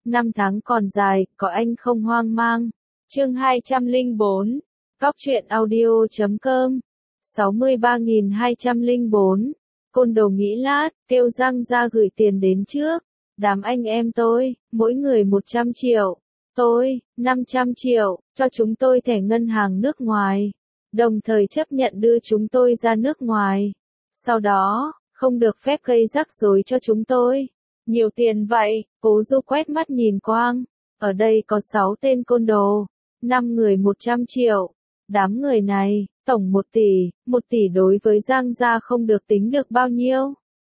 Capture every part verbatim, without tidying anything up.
năm tháng còn dài, có anh không hoang mang. Chương hai trăm lẻ bốn. Góc truyện audio chấm com. sáu mươi ba nghìn hai trăm lẻ bốn. Côn Đồ nghĩ lát, kêu Giang ra gửi tiền đến trước. Đám anh em tôi, mỗi người một trăm triệu. Tôi, năm trăm triệu, cho chúng tôi thẻ ngân hàng nước ngoài. Đồng thời chấp nhận đưa chúng tôi ra nước ngoài. Sau đó, không được phép gây rắc rối cho chúng tôi. Nhiều tiền vậy, Cố Du quét mắt nhìn Quang. Ở đây có sáu tên côn đồ. năm người một trăm triệu. Đám người này, tổng một tỷ, một tỷ đối với Giang gia không được tính được bao nhiêu.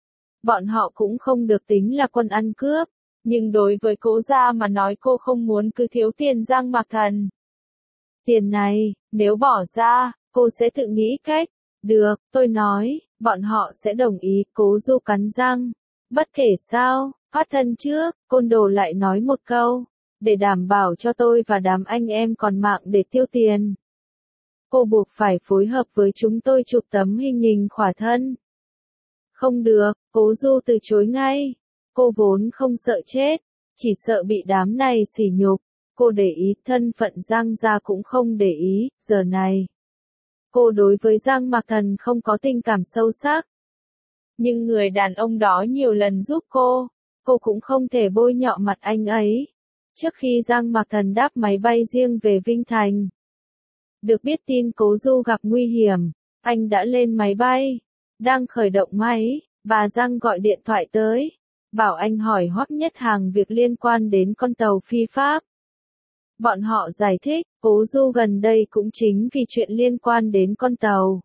Bọn họ cũng không được tính là quân ăn cướp. Nhưng đối với Cố gia mà nói cô không muốn cứ thiếu tiền Giang Mạc Thần. Tiền này, nếu bỏ ra, cô sẽ tự nghĩ cách. Được, tôi nói, bọn họ sẽ đồng ý. Cố Du cắn răng. Bất kể sao, phát thân trước, côn đồ lại nói một câu. Để đảm bảo cho tôi và đám anh em còn mạng để tiêu tiền. Cô buộc phải phối hợp với chúng tôi chụp tấm hình hình khỏa thân. Không được, Cố Du từ chối ngay. Cô vốn không sợ chết, chỉ sợ bị đám này sỉ nhục. Cô để ý thân phận Giang gia cũng không để ý, giờ này. Cô đối với Giang Mạc Thần không có tình cảm sâu sắc. Nhưng người đàn ông đó nhiều lần giúp cô, cô cũng không thể bôi nhọ mặt anh ấy. Trước khi Giang Mạc Thần đáp máy bay riêng về Vinh Thành. Được biết tin Cố Du gặp nguy hiểm, anh đã lên máy bay. Đang khởi động máy, bà Giang gọi điện thoại tới. Bảo anh hỏi Hoắc Nhất Hàng việc liên quan đến con tàu phi pháp. Bọn họ giải thích, Cố Du gần đây cũng chính vì chuyện liên quan đến con tàu.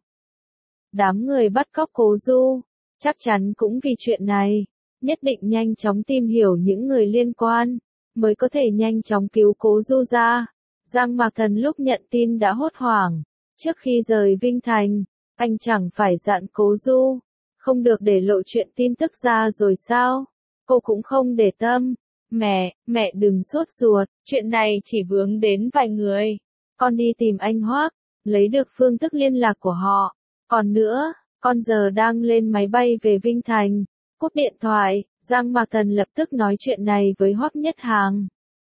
Đám người bắt cóc Cố Du, chắc chắn cũng vì chuyện này. Nhất định nhanh chóng tìm hiểu những người liên quan, mới có thể nhanh chóng cứu Cố Du ra. Giang Mạc Thần lúc nhận tin đã hốt hoảng. Trước khi rời Vinh Thành, anh chẳng phải dặn Cố Du, không được để lộ chuyện tin tức ra rồi sao? Cô cũng không để tâm. Mẹ, mẹ đừng sốt ruột, chuyện này chỉ vướng đến vài người. Con đi tìm anh Hoắc, lấy được phương thức liên lạc của họ. Còn nữa, con giờ đang lên máy bay về Vinh Thành. Cúp điện thoại, Giang Mạc Thần lập tức nói chuyện này với Hoắc Nhất Hàng.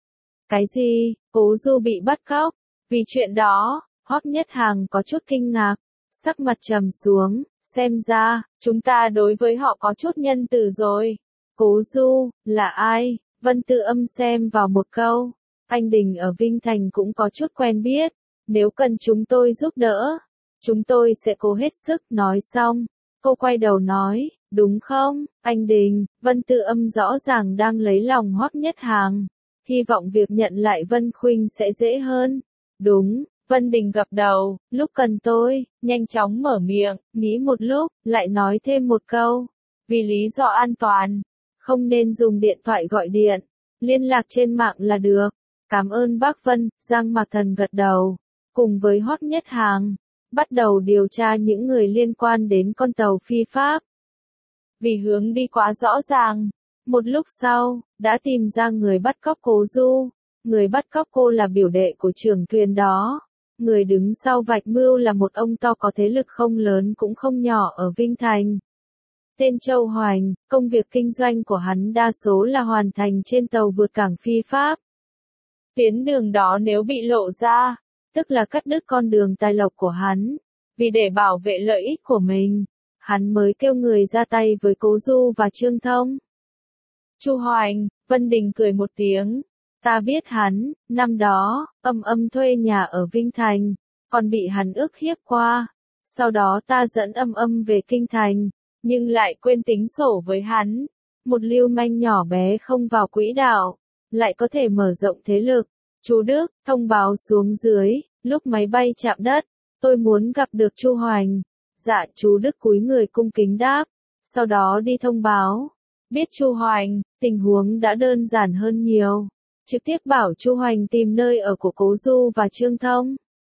Cái gì? Cố Du bị bắt cóc? Vì chuyện đó, Hoắc Nhất Hàng có chút kinh ngạc, sắc mặt trầm xuống, xem ra, chúng ta đối với họ có chút nhân từ rồi. Cố Du, là ai? Vân Tư Âm xem vào một câu. Anh Đình ở Vinh Thành cũng có chút quen biết. Nếu cần chúng tôi giúp đỡ, chúng tôi sẽ cố hết sức. Nói xong, cô quay đầu nói, đúng không, anh Đình? Vân Tư Âm rõ ràng đang lấy lòng Hoắc Nhất Hàng. Hy vọng việc nhận lại Vân Khuynh sẽ dễ hơn. Đúng, Vân Đình gật đầu, lúc cần tôi, nhanh chóng mở miệng, nghĩ một lúc, lại nói thêm một câu. Vì lý do an toàn, không nên dùng điện thoại gọi điện, liên lạc trên mạng là được. Cảm ơn bác Vân. Giang Mạc Thần gật đầu, cùng với Hoắc Nhất Hàng, bắt đầu điều tra những người liên quan đến con tàu phi pháp. Vì hướng đi quá rõ ràng, một lúc sau, đã tìm ra người bắt cóc Cố Du. Người bắt cóc cô là biểu đệ của trưởng thuyền đó. Người đứng sau vạch mưu là một ông to có thế lực không lớn cũng không nhỏ ở Vinh Thành. Tên Châu Hoành, công việc kinh doanh của hắn đa số là hoàn thành trên tàu vượt cảng phi pháp. Tuyến đường đó nếu bị lộ ra, tức là cắt đứt con đường tài lộc của hắn. Vì để bảo vệ lợi ích của mình, hắn mới kêu người ra tay với Cố Du và Trương Thông. Chu Hoành, Vân Đình cười một tiếng. Ta biết hắn, năm đó, Âm Âm thuê nhà ở Vinh Thành, còn bị hắn ức hiếp qua. Sau đó ta dẫn Âm Âm về Kinh Thành, nhưng lại quên tính sổ với hắn. Một lưu manh nhỏ bé không vào quỹ đạo, lại có thể mở rộng thế lực. Chú Đức, thông báo xuống dưới, lúc máy bay chạm đất, tôi muốn gặp được Chu Hoành. Dạ, chú Đức cúi người cung kính đáp, sau đó đi thông báo. Biết Chu Hoành, tình huống đã đơn giản hơn nhiều. Trực tiếp bảo Chu Hoành tìm nơi ở của Cố Du và Trương Thông.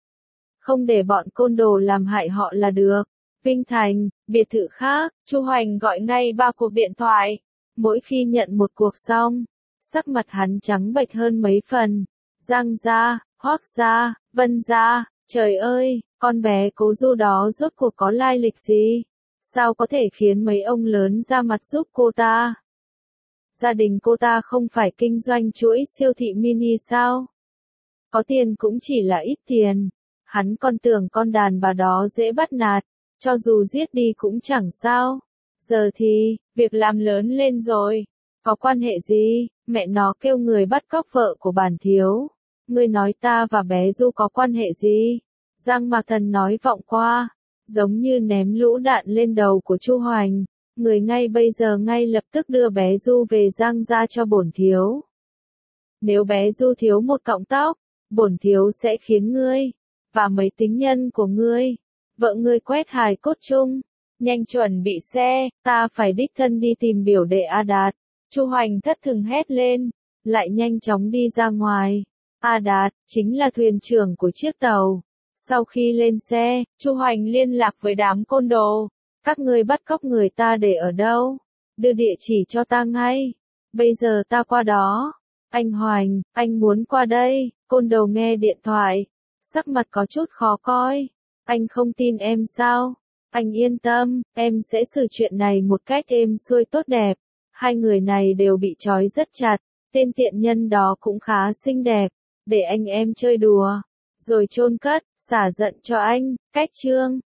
Không để bọn côn đồ làm hại họ là được. Vinh Thành, biệt thự khác, Chu Hoành gọi ngay ba cuộc điện thoại. Mỗi khi nhận một cuộc xong, sắc mặt hắn trắng bệch hơn mấy phần. Giang gia, Hoắc gia, Vân gia, trời ơi, con bé Cố Du đó rốt cuộc có lai lịch gì? Sao có thể khiến mấy ông lớn ra mặt giúp cô ta? Gia đình cô ta không phải kinh doanh chuỗi siêu thị mini sao? Có tiền cũng chỉ là ít tiền. Hắn còn tưởng con đàn bà đó dễ bắt nạt, cho dù giết đi cũng chẳng sao. Giờ thì, việc làm lớn lên rồi. Có quan hệ gì, mẹ nó kêu người bắt cóc vợ của bản thiếu. Ngươi nói ta và bé Du có quan hệ gì? Giang Mạc Thần nói vọng qua, giống như ném lũ đạn lên đầu của Chu Hoành. Người ngay bây giờ ngay lập tức đưa bé Du về Giang gia cho bổn thiếu. Nếu bé Du thiếu một cọng tóc, bổn thiếu sẽ khiến ngươi, và mấy tính nhân của ngươi, vợ ngươi quét hài cốt chung. Nhanh chuẩn bị xe, ta phải đích thân đi tìm biểu đệ A Đạt. Chu Hoành thất thường hét lên, lại nhanh chóng đi ra ngoài. A Đạt, chính là thuyền trưởng của chiếc tàu. Sau khi lên xe, Chu Hoành liên lạc với đám côn đồ. Các ngươi bắt cóc người ta để ở đâu? Đưa địa chỉ cho ta ngay. Bây giờ ta qua đó. Anh Hoành, anh muốn qua đây. Côn đồ nghe điện thoại. Sắc mặt có chút khó coi. Anh không tin em sao? Anh yên tâm, em sẽ xử chuyện này một cách êm xuôi tốt đẹp. Hai người này đều bị trói rất chặt. Tên tiện nhân đó cũng khá xinh đẹp. Để anh em chơi đùa. Rồi chôn cất, xả giận cho anh. Cách chương